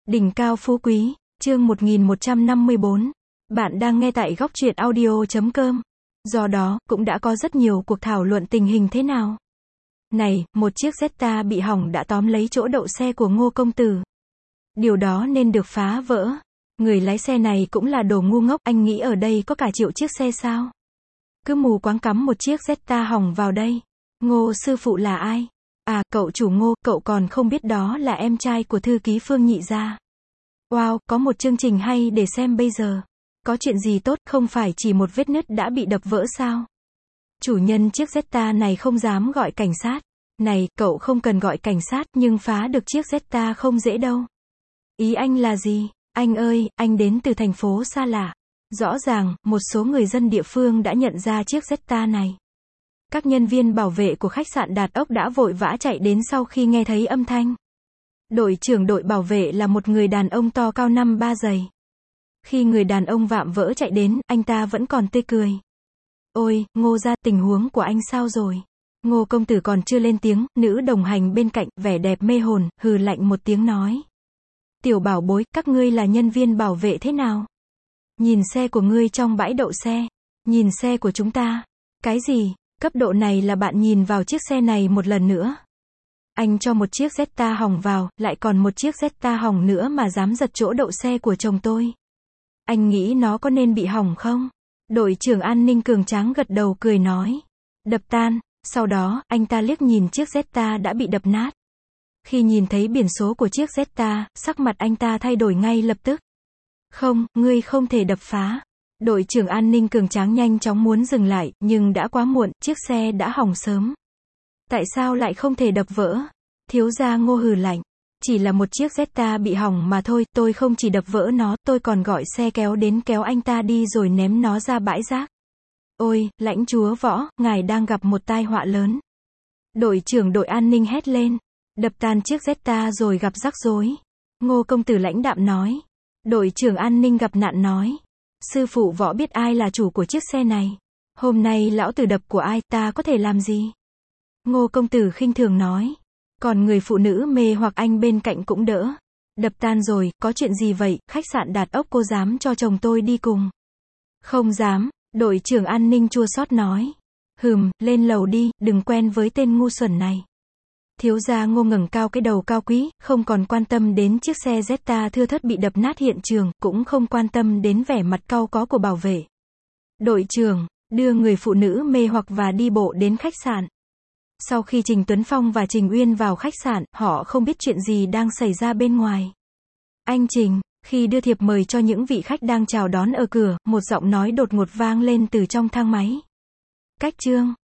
Đỉnh cao phú quý, chương 1154. Bạn đang nghe tại góc truyện audio.com. Do đó, cũng đã có rất nhiều cuộc thảo luận tình hình thế nào. Này, một chiếc Jetta bị hỏng đã tóm lấy chỗ đậu xe của Ngô công tử. Điều đó nên được phá vỡ. Người lái xe này cũng là đồ ngu ngốc, anh nghĩ ở đây có cả triệu chiếc xe sao? Cứ mù quáng cắm một chiếc Jetta hỏng vào đây. Ngô sư phụ là ai? À, cậu chủ Ngô, cậu còn không biết đó là em trai của thư ký Phương Nhị gia. Wow, có một chương trình hay để xem bây giờ. Có chuyện gì tốt, không phải chỉ một vết nứt đã bị đập vỡ sao? Chủ nhân chiếc Jetta này không dám gọi cảnh sát. Này, cậu không cần gọi cảnh sát, nhưng phá được chiếc Jetta không dễ đâu. Ý anh là gì? Anh ơi, anh đến từ thành phố xa lạ. Rõ ràng, một số người dân địa phương đã nhận ra chiếc Jetta này. Các nhân viên bảo vệ của khách sạn Đạt Ốc đã vội vã chạy đến sau khi nghe thấy âm thanh. Đội trưởng đội bảo vệ là một người đàn ông to cao 5'3" giày. Khi người đàn ông vạm vỡ chạy đến, anh ta vẫn còn tươi cười. Ôi, Ngô gia, tình huống của anh sao rồi? Ngô công tử còn chưa lên tiếng, nữ đồng hành bên cạnh, vẻ đẹp mê hồn, hừ lạnh một tiếng nói. Tiểu bảo bối, các ngươi là nhân viên bảo vệ thế nào? Nhìn xe của ngươi trong bãi đậu xe. Nhìn xe của chúng ta. Cái gì? Cấp độ này là bạn nhìn vào chiếc xe này một lần nữa. Anh cho một chiếc Jetta hỏng vào, lại còn một chiếc Jetta hỏng nữa mà dám giật chỗ đậu xe của chồng tôi. Anh nghĩ nó có nên bị hỏng không? Đội trưởng an ninh cường tráng gật đầu cười nói. Đập tan. Sau đó, anh ta liếc nhìn chiếc Jetta đã bị đập nát. Khi nhìn thấy biển số của chiếc Jetta, sắc mặt anh ta thay đổi ngay lập tức. Không, ngươi không thể đập phá. Đội trưởng an ninh cường tráng nhanh chóng muốn dừng lại, nhưng đã quá muộn, chiếc xe đã hỏng sớm. Tại sao lại không thể đập vỡ? Thiếu gia Ngô hừ lạnh. Chỉ là một chiếc Jetta bị hỏng mà thôi, tôi không chỉ đập vỡ nó, tôi còn gọi xe kéo đến kéo anh ta đi rồi ném nó ra bãi rác. Ôi, lãnh chúa Võ, ngài đang gặp một tai họa lớn. Đội trưởng đội an ninh hét lên. Đập tan chiếc Jetta rồi gặp rắc rối. Ngô công tử lãnh đạm nói. Đội trưởng an ninh gặp nạn nói. Sư phụ Võ biết ai là chủ của chiếc xe này. Hôm nay lão tử đập của ai, ta có thể làm gì? Ngô công tử khinh thường nói. Còn người phụ nữ mê hoặc anh bên cạnh cũng đỡ. Đập tan rồi, có chuyện gì vậy? Khách sạn Đạt Ốc cô dám cho chồng tôi đi cùng? Không dám, đội trưởng an ninh chua xót nói. Lên lầu đi, đừng quen với tên ngu xuẩn này. Thiếu gia Ngô ngẩng cao cái đầu cao quý, không còn quan tâm đến chiếc xe Jetta thưa thớt bị đập nát hiện trường, cũng không quan tâm đến vẻ mặt cau có của bảo vệ. Đội trưởng, đưa người phụ nữ mê hoặc và đi bộ đến khách sạn. Sau khi Trình Tuấn Phong và Trình Uyên vào khách sạn, họ không biết chuyện gì đang xảy ra bên ngoài. Anh Trình, khi đưa thiệp mời cho những vị khách đang chào đón ở cửa, một giọng nói đột ngột vang lên từ trong thang máy. Cách chương.